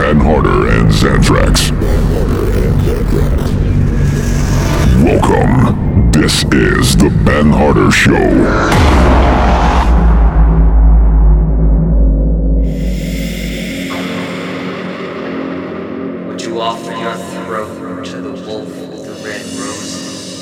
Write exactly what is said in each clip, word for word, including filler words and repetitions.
Ben Harder and Xanthrax. Welcome. This is the Ben Harder Show. Offer your throat to the wolf with the red roses.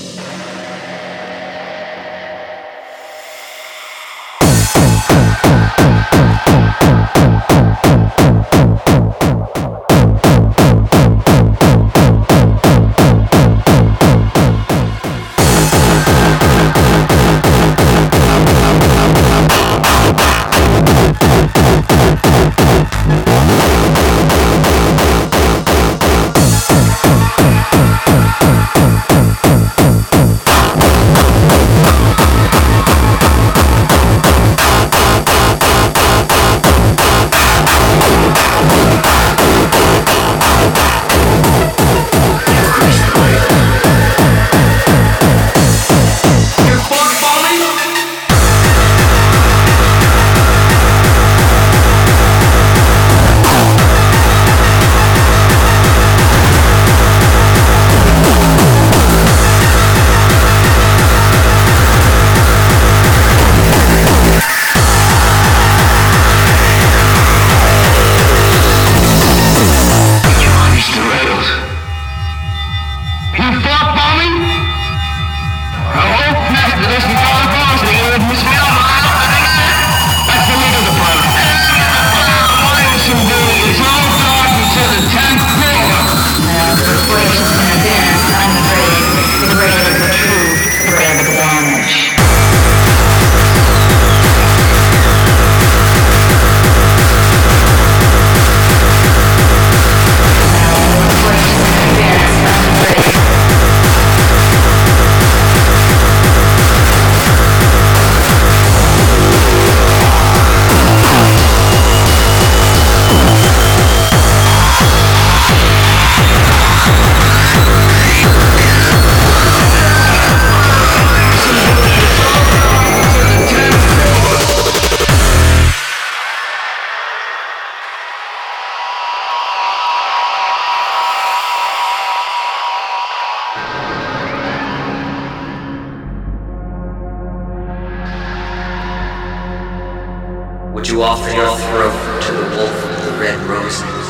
Would you offer your throat to the wolf with the red roses?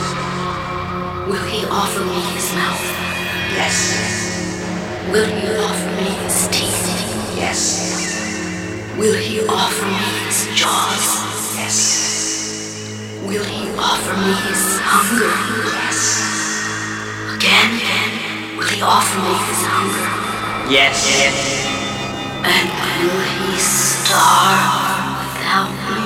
Will he offer me his mouth? Yes. Will he offer me his teeth? Yes. Will he offer me his jaws? Yes. Will he offer me his hunger? Yes. Again, will he offer me his hunger? Yes. And will he starve without me?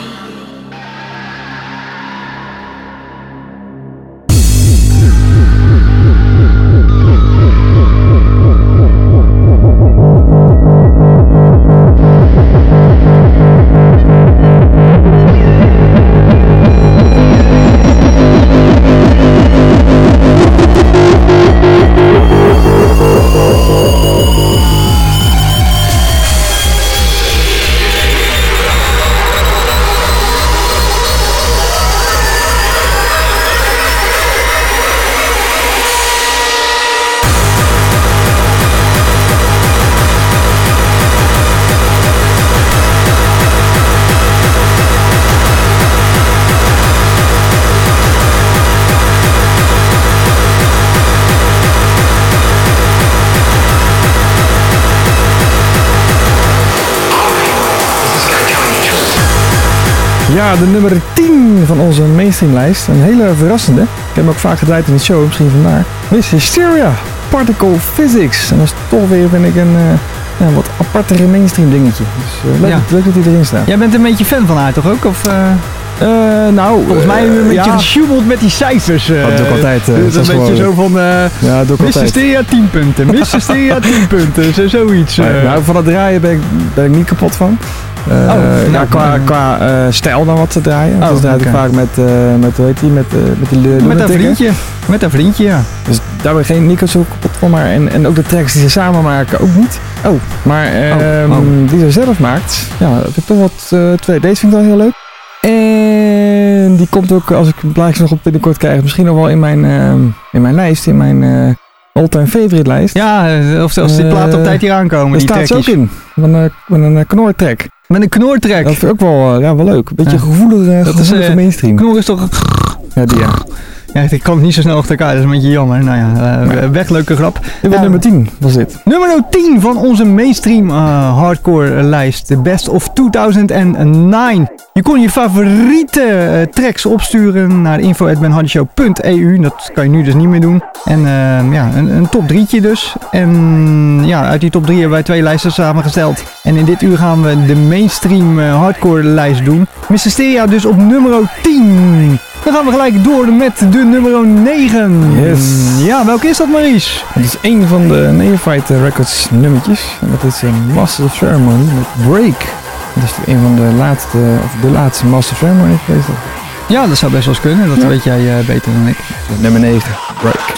Ja, de nummer tien van onze mainstreamlijst. Een hele verrassende. Ik heb hem ook vaak gedraaid in de show, misschien vandaar. Miss Hysteria, Particle Physics. En dat is toch weer, vind ik, een uh, ja, wat apartere mainstream dingetje. Dus uh, leuk, ja. leuk dat hij erin staat. Jij bent een beetje fan van haar toch ook? Of, uh... Uh, nou, volgens mij een beetje ja. gesjoemeld met die cijfers. Uh, dat doe ik altijd. Uh, dus een beetje gewoon... zo van, uh, ja, doe ik Miss Hysteria tien punten, Miss Hysteria tien punten, zo, zoiets. Uh. Uh, nou, van het draaien ben ik, ben ik niet kapot van. Uh, oh, nou, ja, qua qua uh, stijl dan wat te draaien. Oh, dus draai ik okay. vaak met, uh, met, hoe heet die, met, uh, met die Lunatic. Met een vriendje. Met een vriendje, ja. Dus daar ben ik geen Nico zo kapot van. Maar en, en ook de tracks die ze samen maken ook niet. Oh, maar um, oh, oh. die ze zelf maakt, ja, heb ik toch wat uh, twee. Deze vind ik wel heel leuk. En die die komt ook, als ik een plaatje nog op binnenkort krijg, misschien nog wel in mijn, uh, in mijn lijst, in mijn uh, all-time favorite lijst. Ja, of zelfs die platen op tijd hier aankomen. Daar die staat ze ook in. Met een, met een uh, knortrack. Met een knortrack. Dat vind ik ook wel, uh, ja, wel leuk. Een beetje ja. gevoelig, uh, gevoelige uh, mainstream. Knor is toch... Ja, die ja. Ja, ik kan het niet zo snel achter elkaar, dat is een beetje jammer. Nou ja, uh, ja. weg, leuke grap. Dit was uh, nummer tien, was dit. Nummer tien van onze mainstream uh, hardcore lijst. De Best of tweeduizend negen. Je kon je favoriete uh, tracks opsturen naar info at ben harder show punt e u. Dat kan je nu dus niet meer doen. En uh, ja, een, een top drietje dus. En ja, uit die top drie hebben wij twee lijsten samengesteld. En in dit uur gaan we de mainstream uh, hardcore lijst doen. mister Steria dus op nummer tien. Dan gaan we gelijk door met de nummer negen. Yes. Ja, welke is dat, Maurice? Het is een van de Neophyte Records nummertjes. En dat is een Master of Ceremony met Break. Dat is een van de laatste, of de laatste Master of Ceremony geweest. Ja, dat zou best wel eens kunnen. Dat ja. weet jij uh, beter dan ik. Nummer negen, Break.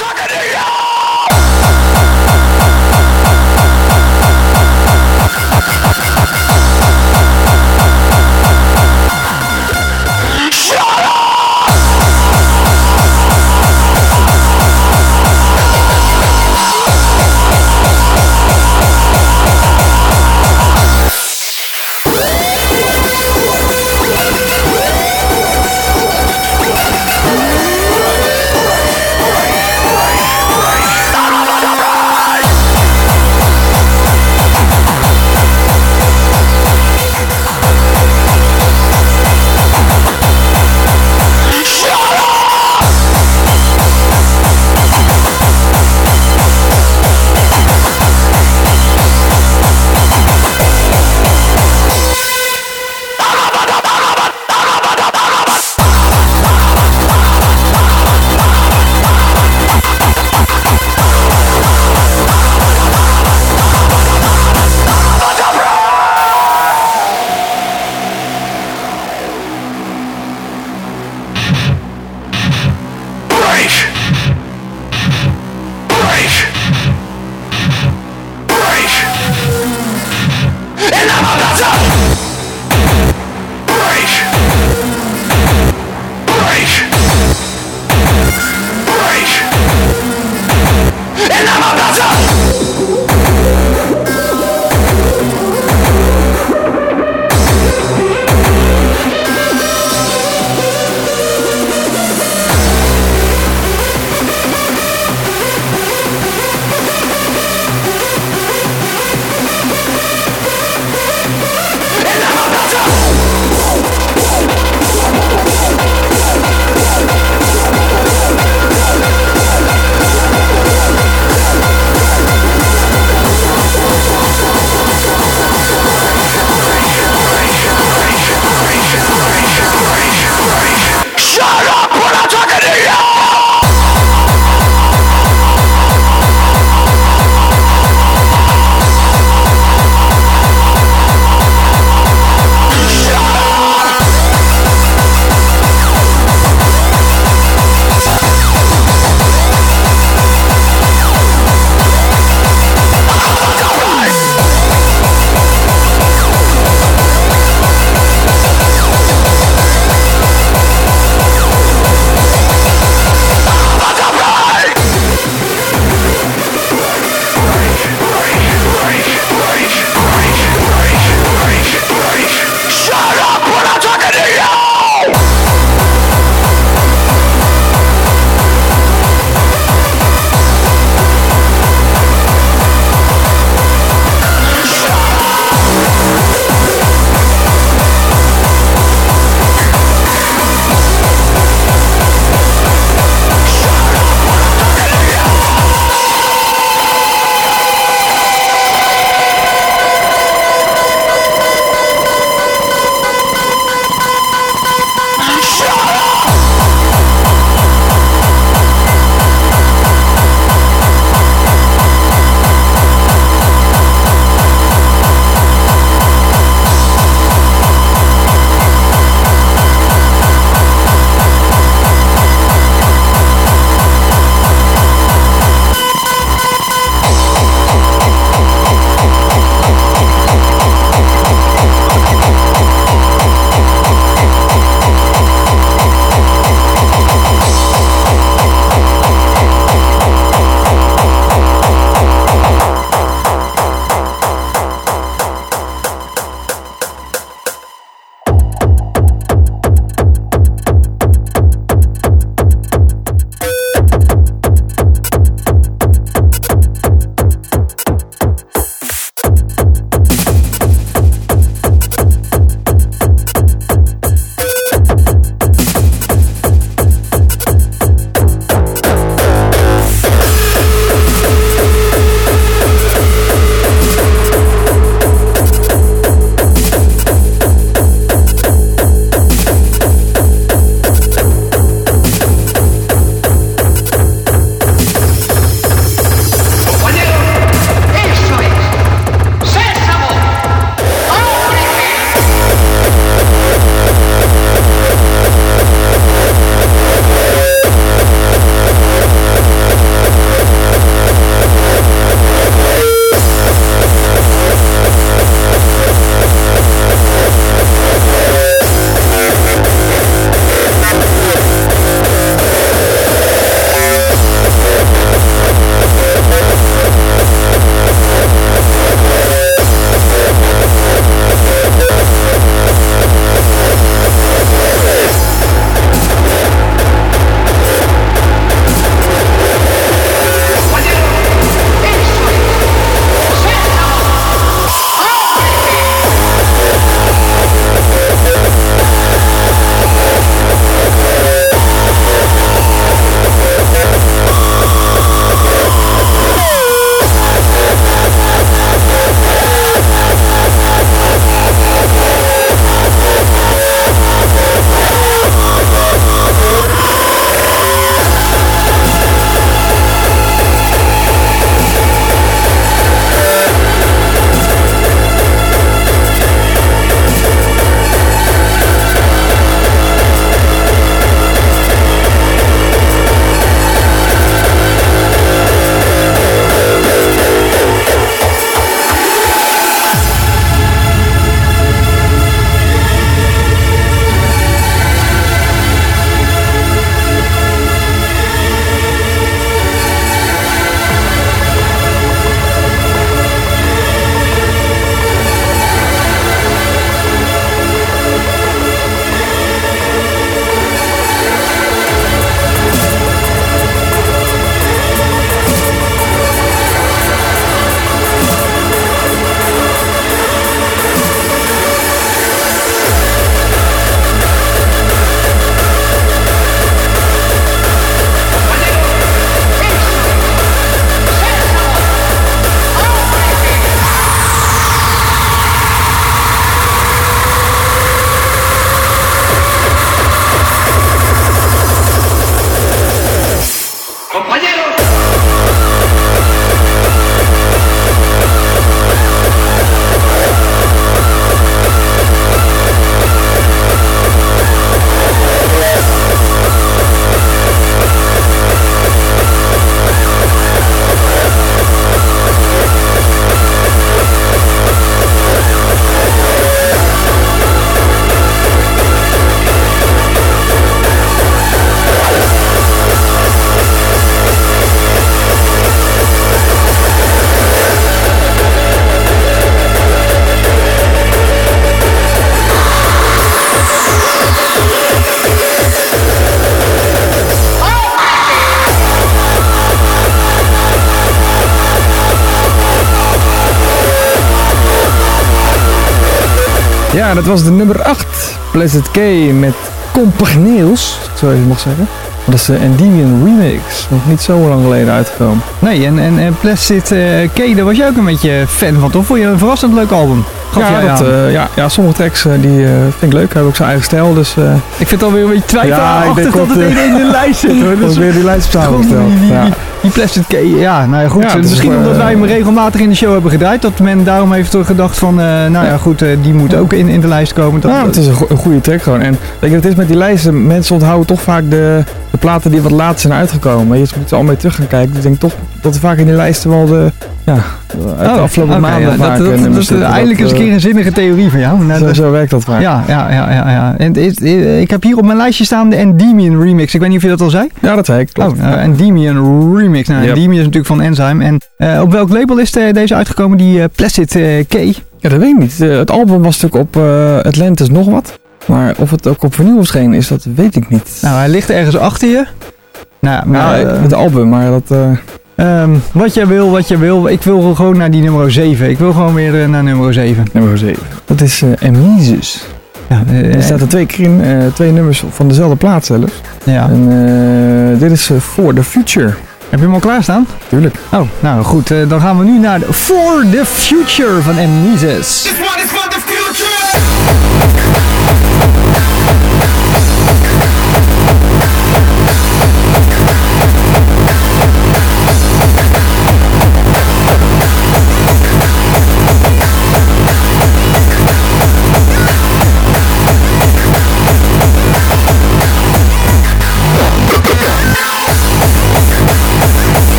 Ja, dat was de nummer acht. Blessed K met Companeels, zo even mag zeggen. Dat is de Endymion remix. Nog niet zo lang geleden uitgekomen. Nee, en, en, en Placid uh, K, daar was jij ook een beetje fan van, toch? Vond je een verrassend leuk album? Gaf Ja, jij dat, aan? uh, ja, ja, sommige tracks uh, die, uh, vind ik leuk. Hebben ook zijn eigen stijl. Dus, uh, Ik vind het alweer een beetje twijfelachtig Ja, ik denk dat het wat, in, in de lijst zit, hoor. dat Dus is weer die lijst gewoon samengesteld. die, die, Ja. die, die Placid K, ja, nou ja, goed. Ja, het is Misschien wel, omdat uh, wij hem regelmatig in de show hebben gedraaid, dat men daarom heeft gedacht van, uh, nou ja, Ja. goed, uh, die moet ook in, in de lijst komen. Dat, Ja, het is een, go- een goede track gewoon. En weet je, het is met die lijsten, mensen onthouden toch vaak de, de platen die wat laat zijn uitgekomen. Je moet er al mee terug gaan kijken. Dus ik denk toch dat er vaak in die lijsten wel de, ja, uit de Oh, afgelopen oké, maanden ja, vaak dat, dat, nummers dat is zitten. eindelijk eens Dat, een uh, keer een zinnige theorie van jou. Nou, Zo, dat- zo werkt dat vaak. ja, ja, ja, ja, ja. En het is- ik heb hier op mijn lijstje staan de Endymion remix. Ik weet niet of je dat al zei. Ja, dat zei ik. Klopt. Oh, uh, Endymion remix. Nou, Yep. Endymion is natuurlijk van Enzyme. En uh, op welk label is de- deze uitgekomen, die uh, Placid uh, K? Ja, dat weet ik niet. Uh, het album was natuurlijk op uh, Atlantis nog wat. Maar of het ook op vinyl verschenen is, dat weet ik niet. Nou, hij ligt ergens achter je. Nou, ja, maar, Nou, uh, het album, maar dat... Uh, um, wat jij wil, wat jij wil. Ik wil gewoon naar die nummer zeven. Ik wil gewoon weer uh, naar nummer zeven. nummer zeven. Dat is uh, Amnesis. Ja, uh, Er staat er twee keer in, uh, twee nummers van dezelfde plaat zelfs. ja. En uh, dit is uh, For the Future. Heb je hem al klaarstaan? Tuurlijk. Oh, nou goed. Uh, dan gaan we nu naar de For the Future van Amnesis.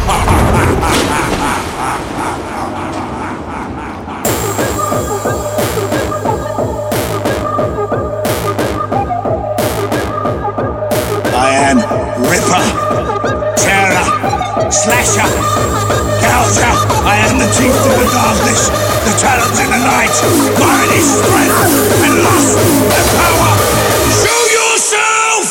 I am Ripper, Terror, Slasher, Gouger. I am the teeth of the darkness, the talons in the night. Mine is strength and lust and power. Show yourself!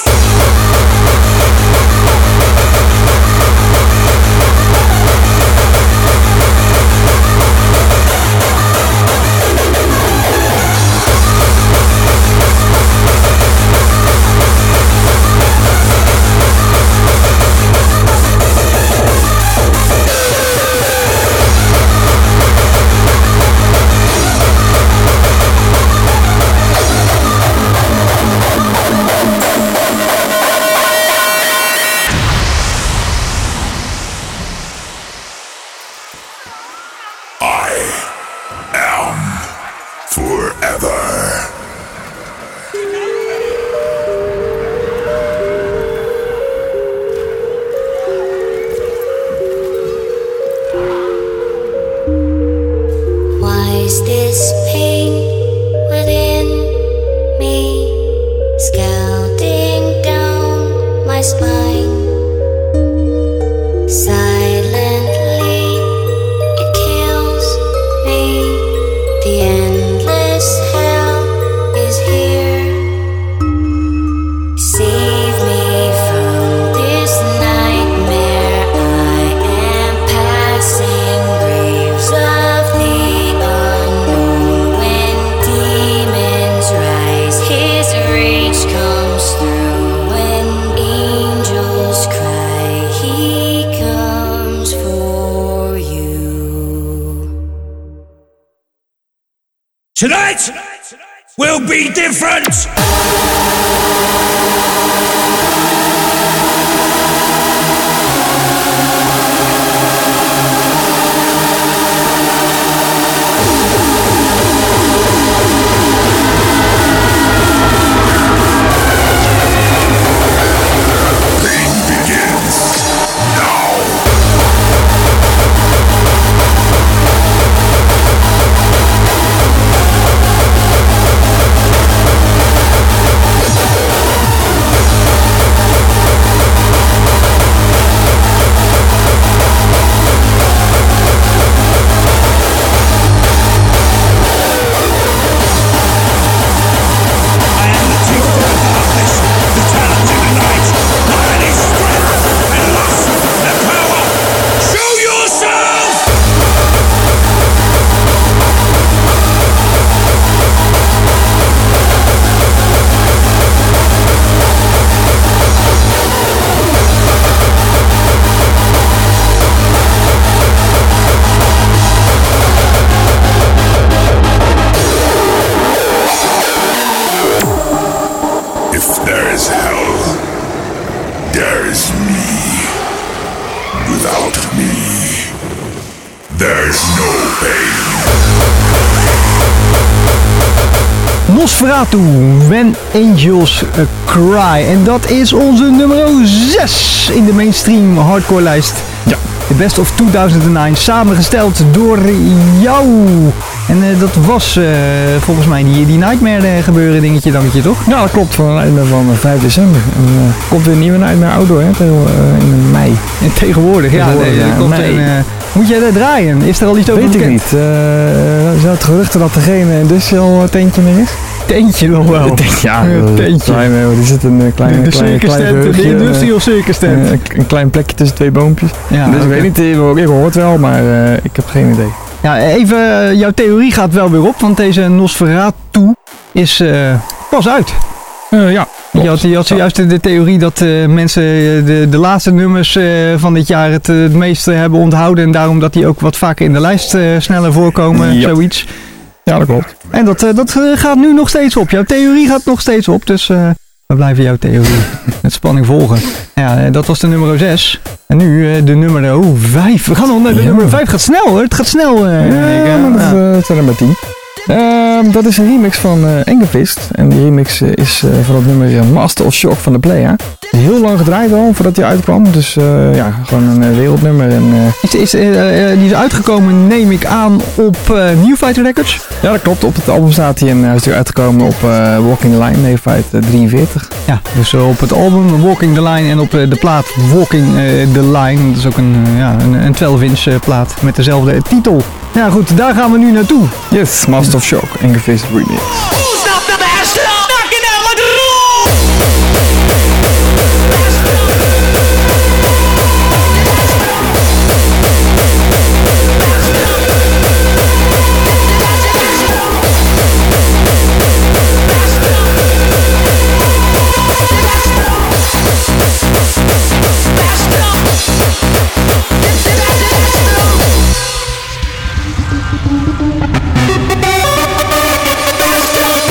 Tonight will be different! Nosferatu, When Angels Cry. En dat is onze nummer zes in de mainstream hardcore lijst. Ja. The Best of tweeduizend negen, samengesteld door jou. En uh, dat was uh, volgens mij die, die Nightmare uh, gebeuren dingetje dangetje, toch? Ja, dat klopt. Van, van vijf december. En uh, komt weer een nieuwe Nightmare Outdoor, hè? Tegen, uh, in mei. En tegenwoordig, ja. Tegenwoordig, nee, ja. Komt mei. een, uh, moet jij dat draaien? Is er al iets over Weet bekend? ik niet. Uh, zou het geruchten dat er geen industrial tentje meer is? Tentje nog wel. Tentje, ja, een tentje. Klein, er zit een uh, klein, de klein, klein tent, de industrial circus tent. Uh, een klein plekje tussen twee boompjes. Ja, dus okay. ik weet niet, ik hoor het wel, maar uh, ik heb geen idee. Ja, even, uh, jouw theorie gaat wel weer op, want deze Nosferatu is uh, pas uit. Uh, ja. Je had, je had zojuist de, de theorie dat uh, mensen de, de laatste nummers uh, van dit jaar het, uh, het meeste hebben onthouden. En daarom dat die ook wat vaker in de lijst uh, sneller voorkomen, ja. zoiets. Ja, dat klopt. En dat, uh, dat uh, gaat nu nog steeds op. Jouw theorie gaat nog steeds op, dus uh, we blijven jouw theorie met spanning volgen. Ja, uh, dat was de nummer zes. En nu uh, de nummer vijf. We gaan nog naar de ja. nummer vijf. Gaat snel hoor, het gaat snel. Uh, ja, ik, uh, maar dat uh, zijn er maar tien. Uh, dat is een remix van uh, Engevist. En die remix uh, is uh, van het nummer uh, Master of Shock van de Playa. heel lang gedraaid al, voordat hij uitkwam. Dus uh, ja, gewoon een uh, wereldnummer. En, uh, is, is, uh, uh, die is uitgekomen, neem ik aan, op uh, New Fighter Records? Ja, dat klopt. Op het album staat hij en hij is natuurlijk uitgekomen op uh, Walking the Line, New Fighter drieënveertig. Ja, dus uh, op het album Walking the Line en op uh, de plaat Walking uh, the Line. Dat is ook een, uh, ja, een, een twaalf inch uh, plaat met dezelfde titel. Ja goed, daar gaan we nu naartoe. Yes, Master of Shock, Angerfist Remix. Best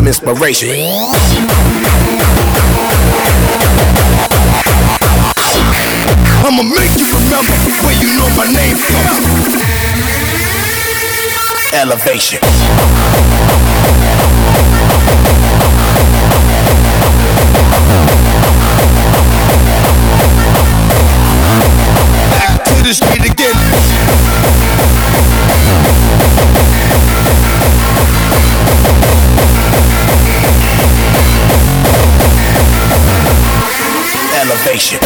some inspiration. I'ma make you remember where you know my name from. Elevation. Back to the street again. Elevation.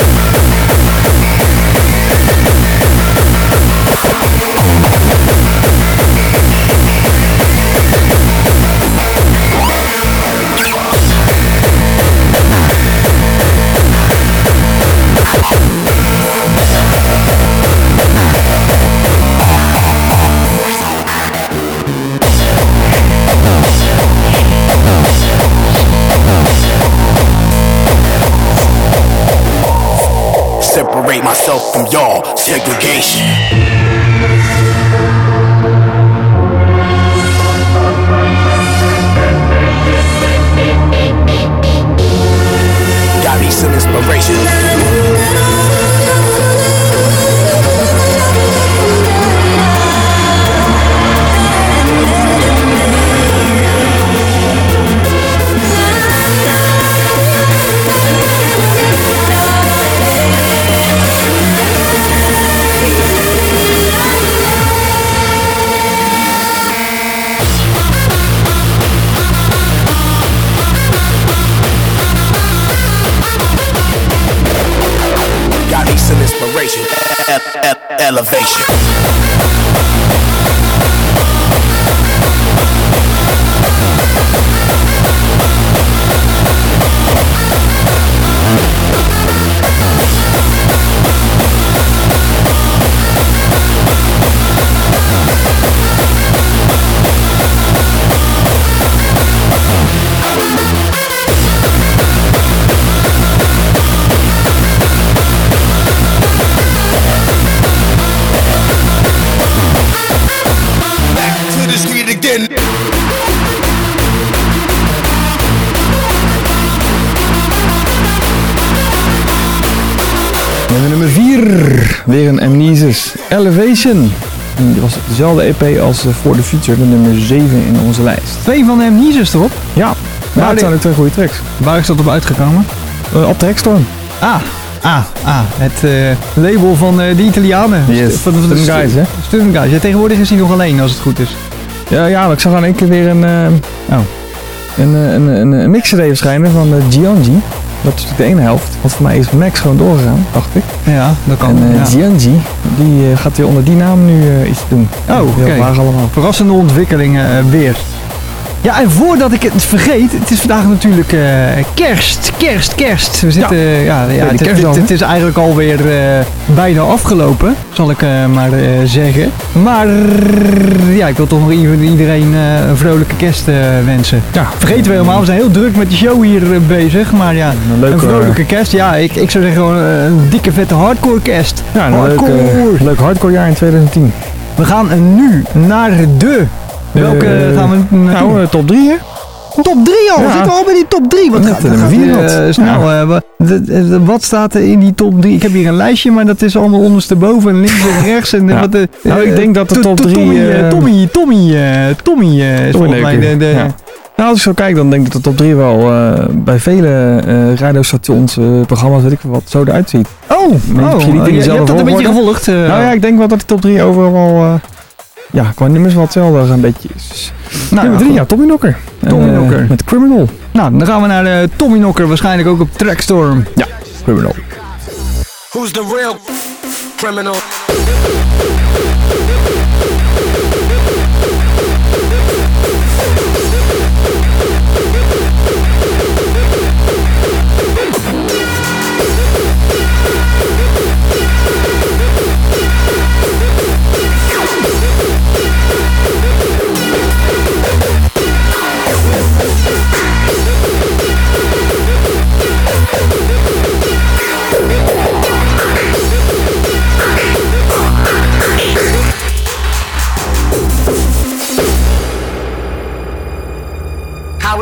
Separate myself from y'all, segregation. Got me some inspiration. Some inspiration, e- e- elevation. Nummer vier, weer een Amnesis, Elevation. En die was op dezelfde E P als For the Future, de nummer zeven in onze lijst. Twee van de Amnesis erop? Ja, maar het zijn ook twee goede tracks. Waar is dat op uitgekomen? Uh, op de Hackstorm. Ah, ah, ah, het uh, label van uh, de Italianen. Yes, van de Student Guys, hè? Student Guys. Ja, tegenwoordig is hij nog alleen als het goed is. Ja, ja, maar ik zag aan één keer weer een, uh, oh, een, een, een, een mix C D verschijnen van uh, Gianji. Dat is natuurlijk de ene helft, want voor mij is Max gewoon doorgegaan, dacht ik. Ja, dat kan. En uh, ja. Gianji, die uh, gaat weer onder die naam nu uh, iets doen. Oh, oké. Okay. allemaal. Verrassende ontwikkelingen uh, weer. Ja, en voordat ik het vergeet, het is vandaag natuurlijk uh, kerst, kerst, kerst. We zitten, ja, ja, ja, ja het, het, het, het is eigenlijk alweer uh, bijna afgelopen, zal ik uh, maar uh, zeggen. Maar ja, ik wil toch nog iedereen uh, een vrolijke kerst uh, wensen. Ja, vergeten we helemaal, we zijn heel druk met de show hier uh, bezig. Maar ja, een, leuke, een vrolijke kerst. Ja, ik, ik zou zeggen gewoon uh, een dikke vette hardcore kerst. Ja, een hardcore. Leuk, uh, leuk hardcore jaar in twintig tien. We gaan nu naar de... Welke uh, gaan we naartoe? Nou, uh, top drie hè? Top drie al? Ja. Zitten we al bij die top drie? Wat gaat er uh, snel? Ja. Uh, wat, de, de, wat staat er in die top drie? Ik heb hier een lijstje, maar dat is allemaal ondersteboven en links en rechts. En, ja. wat de, nou, uh, ik denk dat de top drie... Tommy, uh, Tommy, Tommy, uh, Tommy uh, is volgens mij de... de ja. Nou, als ik zo kijk, dan denk ik dat de top drie wel uh, bij vele uh, radiostations, uh, programma's, weet ik veel wat, zo eruit ziet. Oh, oh je, je, je hebt dat een beetje gevolgd. Uh, nou ja, ik denk wel dat de top drie overal wel... Uh, Ja, qua nummers wel hetzelfde een beetje is. Nou, nummer drie, ja, Tommyknocker. Tommyknocker. Uh, met Criminal. Nou, dan gaan we naar de Tommyknocker, waarschijnlijk ook op Trackstorm. Ja, Criminal. Who's the real criminal?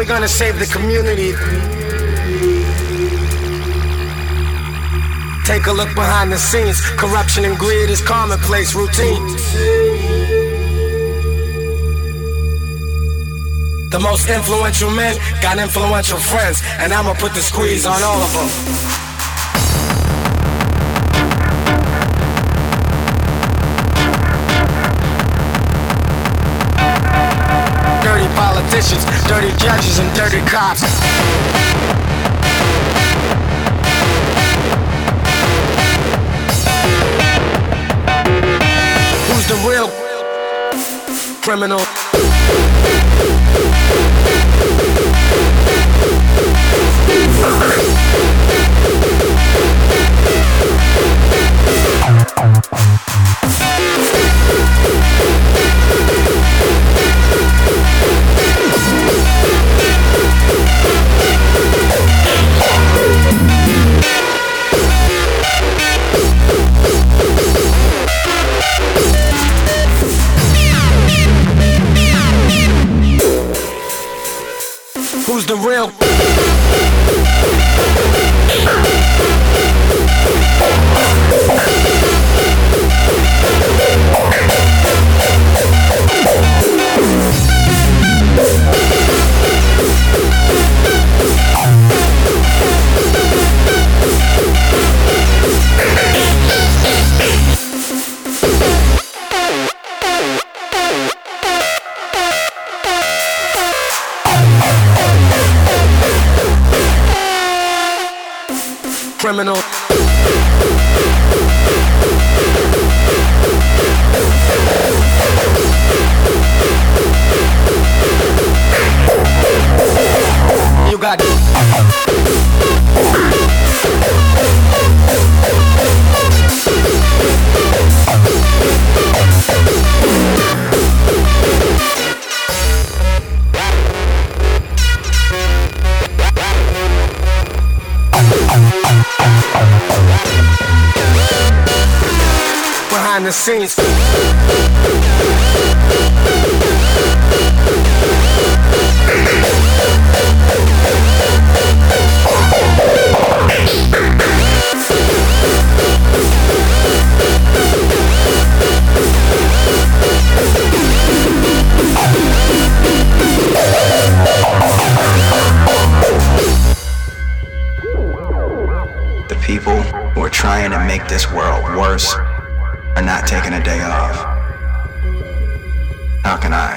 we gonna save the community? Take a look behind the scenes. Corruption and greed is commonplace routine. The most influential men got influential friends, and I'ma put the squeeze on all of them. Dirty politicians, dirty judges, and dirty cops. Who's the real criminal? Who's the real? Criminal. You got it. Behind the scenes. The people who are trying to make this world worse are not taking a day off. How can I?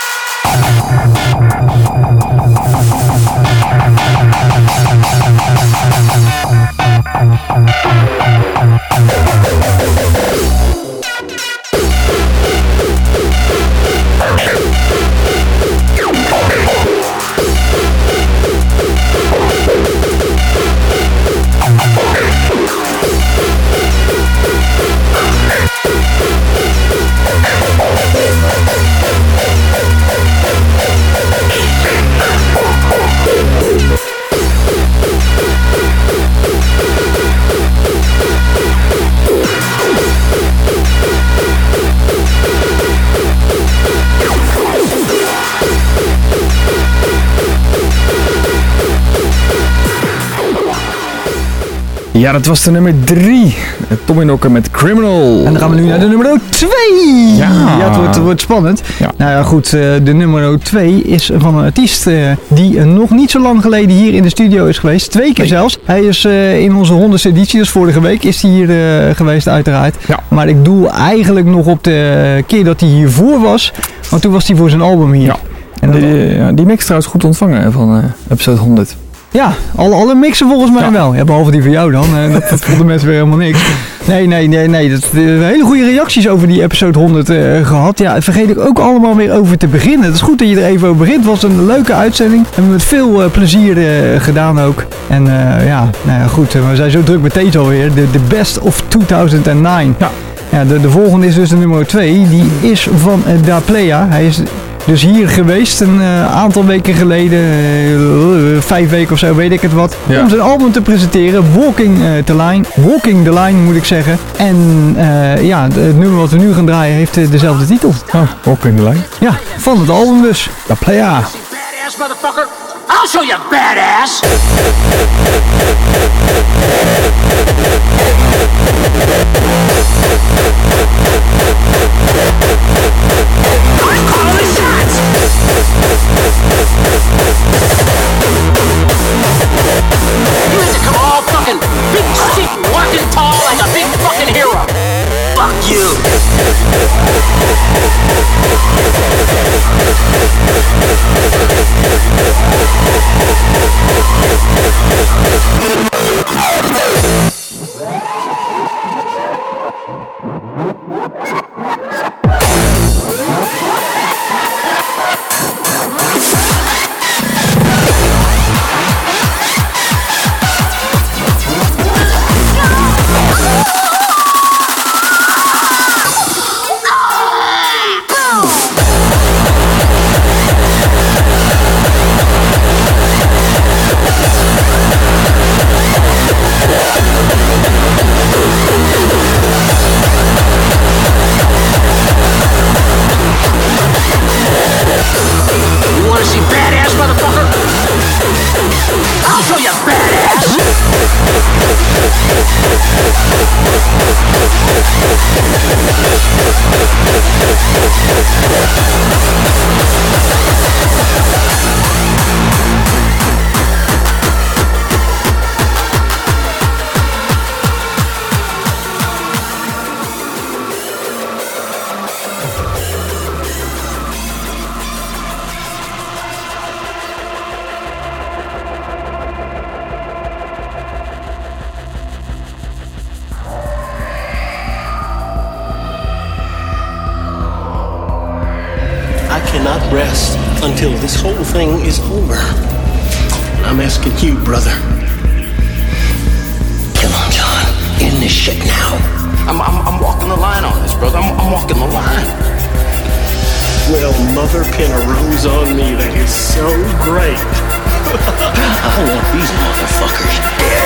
Ja, dat was de nummer drie. Tommy Knocker met Criminal. En dan gaan we nu naar de nummer twee. Ja, ja het, wordt, het wordt spannend. Ja. Nou ja, goed. De nummer twee is van een artiest die nog niet zo lang geleden hier in de studio is geweest. Twee keer nee. zelfs. Hij is in onze honderdste editie, dus vorige week, is hij hier geweest uiteraard. Ja. Maar ik doe eigenlijk nog op de keer dat hij hiervoor was. Want toen was hij voor zijn album hier. Ja. En die, die, die mix trouwens goed ontvangen van uh, episode honderd. Ja, alle, alle mixen volgens mij ja. wel. Ja, behalve die van jou dan. Dat, dat vonden mensen weer helemaal niks. Nee, nee, nee, nee. Dat, hele goede reacties over die episode honderd uh, gehad. Ja, vergeet ik ook allemaal weer over te beginnen. Het is goed dat je er even over begint. Het was een leuke uitzending. Hebben we met veel uh, plezier uh, gedaan ook. En uh, ja, nou ja, goed. We zijn zo druk met deze alweer. De, de Best of tweeduizend negen. Ja. Ja, de, de volgende is dus de nummer twee. Die is van uh, Da Playa. Hij is dus hier geweest een uh, aantal weken geleden, uh, vijf weken of zo, weet ik het wat, ja. om zijn album te presenteren, Walking uh, the Line, Walking the Line moet ik zeggen. En uh, ja, het nummer wat we nu gaan draaien heeft uh, dezelfde titel. Oh, Walking the Line. Ja, van het album dus. Da Playa. Badass motherfucker. I'll show you, badass! I'm calling the shots! You have to come all fucking big stick walking tall like a big fucking hero. Fuck you! Rest until this whole thing is over. I'm asking you, brother. Kill him, John. End this shit now. I'm, I'm, I'm walking the line on this, brother. I'm, I'm walking the line. Well, mother pin a rose on me. That is so great. I want these motherfuckers dead.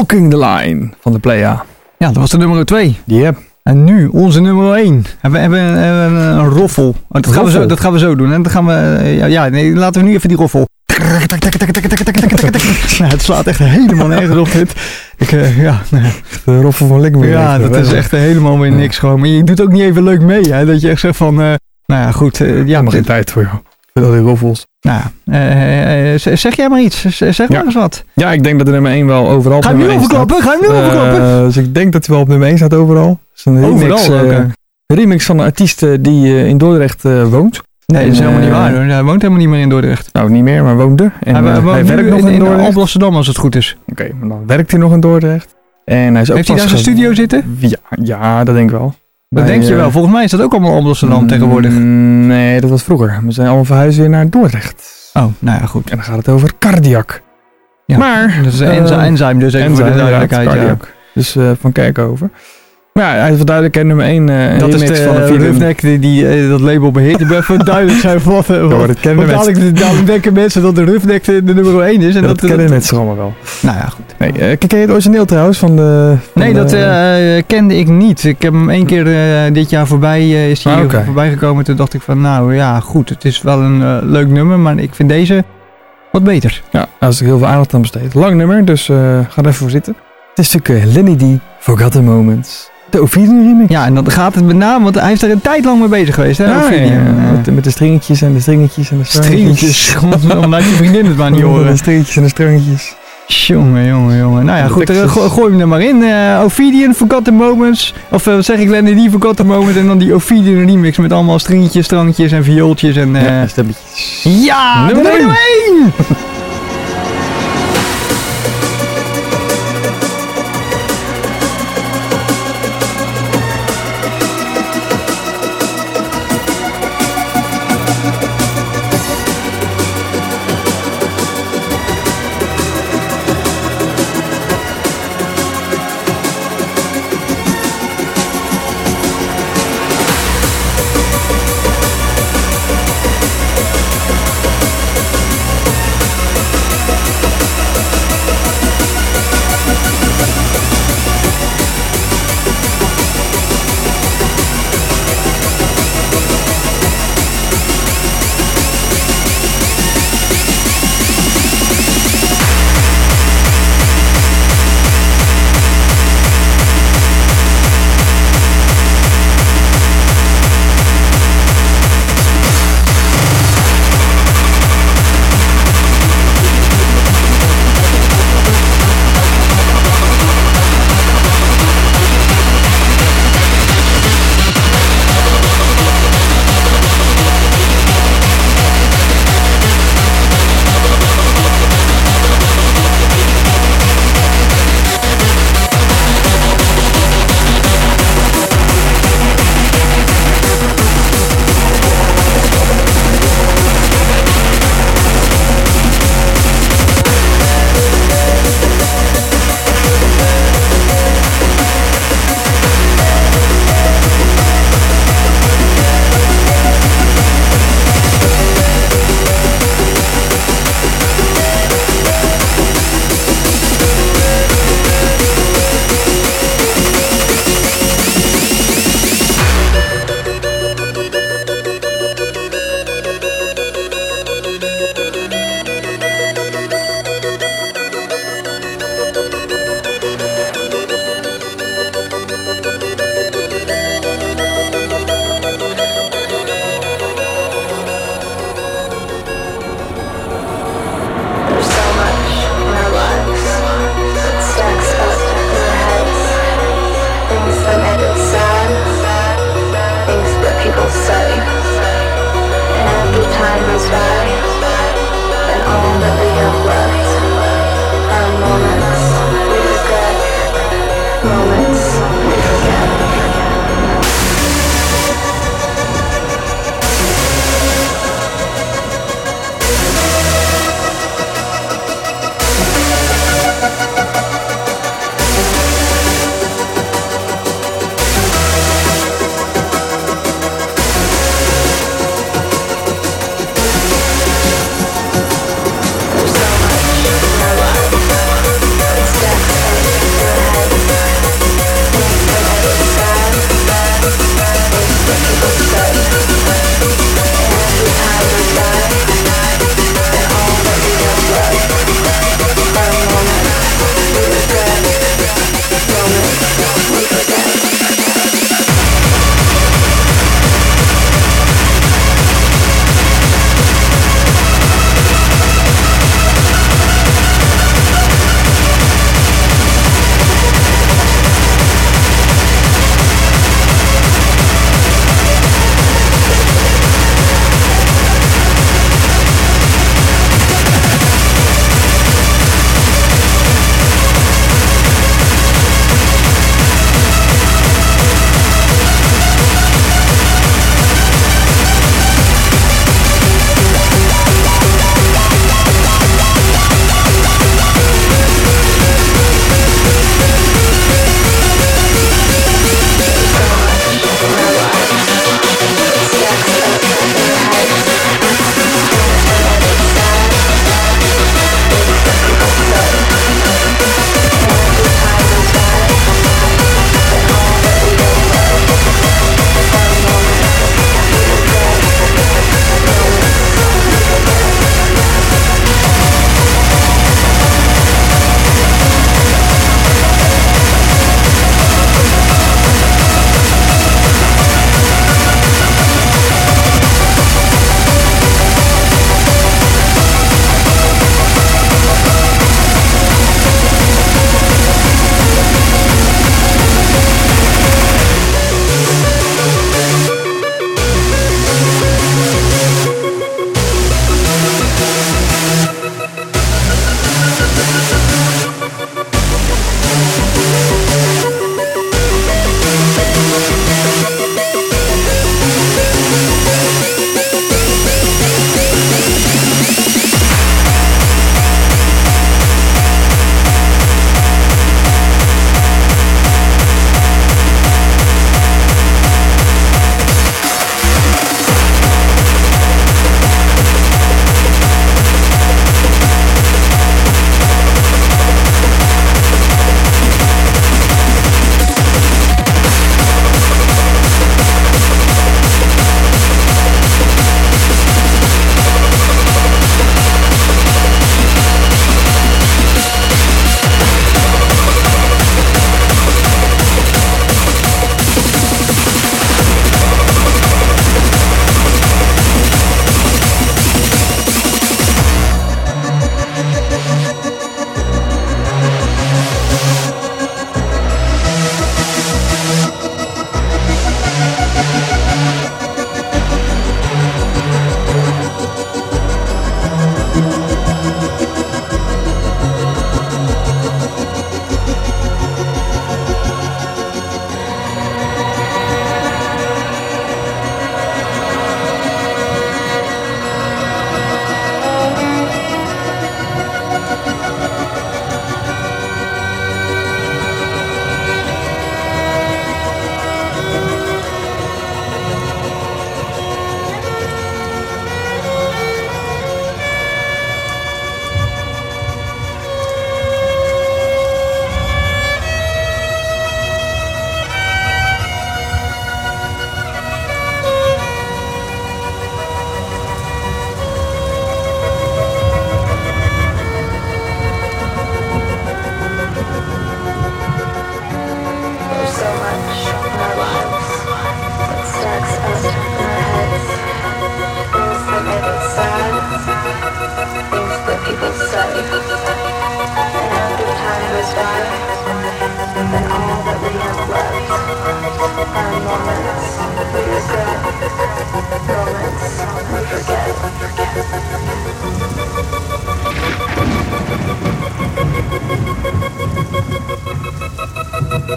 Walking the Line van de Playa. Ja, dat was de nummer twee. Yep. En nu onze nummer één. Hebben we hebben een, een, een roffel. Oh, dat, gaan we zo, dat gaan we zo doen. En dan gaan we, ja, ja nee, laten we nu even die roffel. Nou, het slaat echt helemaal nergens op dit. Ik, uh, ja, de roffel van Likmer. Ja, dat is echt helemaal weer niks gewoon. Maar je doet ook niet even leuk mee, hè? Dat je echt zegt van, uh, nou ja, goed. Uh, ja, maar geen tijd voor jou. Voor die roffels. Nou, uh, uh, zeg jij maar iets. Zeg maar ja. eens wat. Ja, ik denk dat de nummer één wel overal op Ga je nummer nu overklappen? Ga je nu overklappen? Uh, dus ik denk dat hij wel op nummer één staat overal. Het is een remix, overal, uh, okay. remix van een artiest die uh, in Dordrecht uh, woont. Nee, dat is helemaal niet waar hoor. Hij woont helemaal niet meer in Dordrecht. Nou, niet meer, maar woonde. En, hij, uh, woont hij werkt nu nog in, in, in Dordrecht. in Amsterdam als het goed is. Oké, okay, maar dan werkt hij nog in Dordrecht. En hij is ook Heeft hij daar zijn studio zitten? Ja, ja, dat denk ik wel. Dat Bij, denk je wel. Volgens mij is dat ook allemaal Amsterdam mm, tegenwoordig. Nee, dat was vroeger. We zijn allemaal verhuisd weer naar Dordrecht. Oh, nou ja, goed. En dan gaat het over Cardiac. Ja, maar... Dat is een uh, enzyme, dus even voor de duidelijkheid. Ja. Dus uh, van Kerkhoven. Maar ja, hij is wel duidelijk in nummer één uh, dat is de van de Roughneck die, die uh, dat label beheert. Ik ben even duidelijk zijn wat. Uh, ja, dat kennen dadelijk, dadelijk denken mensen dat de Roughneck de, de nummer één is. En ja, dat, dat kennen mensen allemaal wel. Nou ja, goed. Nee, uh, ken je het origineel trouwens van de... Van nee, de, dat uh, kende ik niet. Ik heb hem één keer uh, dit jaar voorbij, uh, is hij ah, okay. voorbij gekomen. Toen dacht ik van, nou ja, goed. Het is wel een uh, leuk nummer, maar ik vind deze wat beter. Ja, daar is heel veel aandacht aan besteed. Lang nummer, dus uh, ga er even voor zitten. Het is natuurlijk uh, Lenny D, Forgotten Moments. De Ophidian remix. Ja, en dan gaat het met name, want hij is er een tijd lang mee bezig geweest, hè? Ja, ja, ja. Met, met de stringetjes en de stringetjes en de stringetjes. Om laat je vriendin het maar niet horen. De stringetjes en de stringetjes. Jongen, jongen, jongen. Nou ja, goed, uh, go- gooi hem er maar in. Uh, Ophidian, Forgotten Moments. Of uh, wat zeg ik, Lenny D, Forgotten Moments. En dan die Ophidian remix met allemaal stringetjes, strangjes en viooltjes en... Uh... Ja, stemmetjes. Ja, nummer één!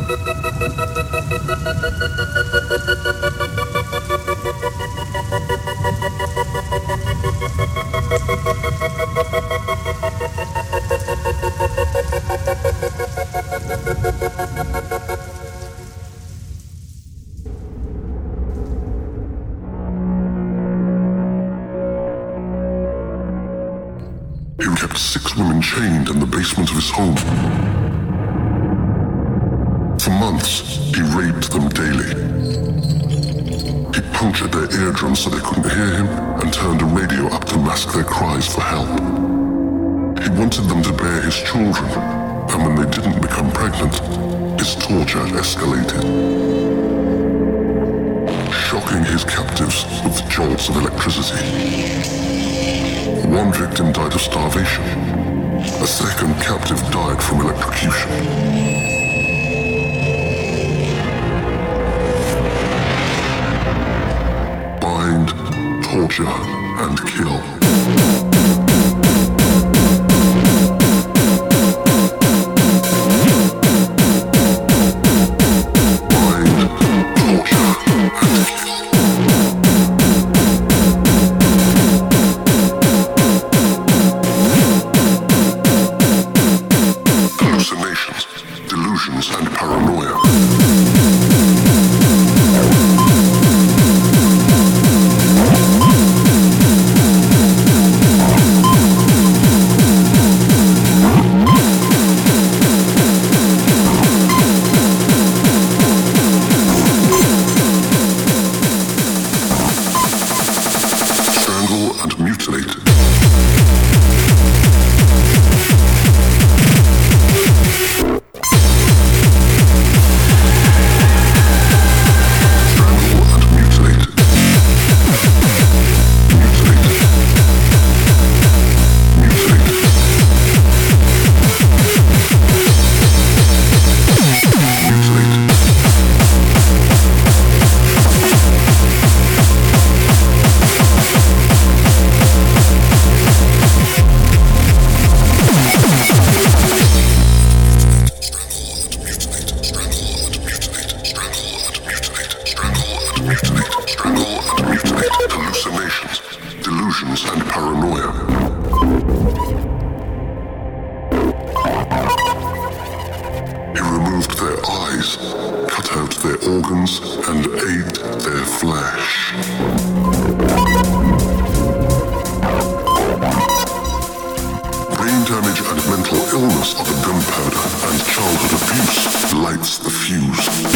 He kept six women chained in the basement of his home. For months, he raped them daily. He punctured their eardrums so they couldn't hear him and turned a radio up to mask their cries for help. He wanted them to bear his children, and when they didn't become pregnant, his torture escalated. Shocking his captives with jolts of electricity. One victim died of starvation. A second captive died from electrocution. Bind, torture, and kill. Mental illness of the gunpowder and childhood abuse lights the fuse.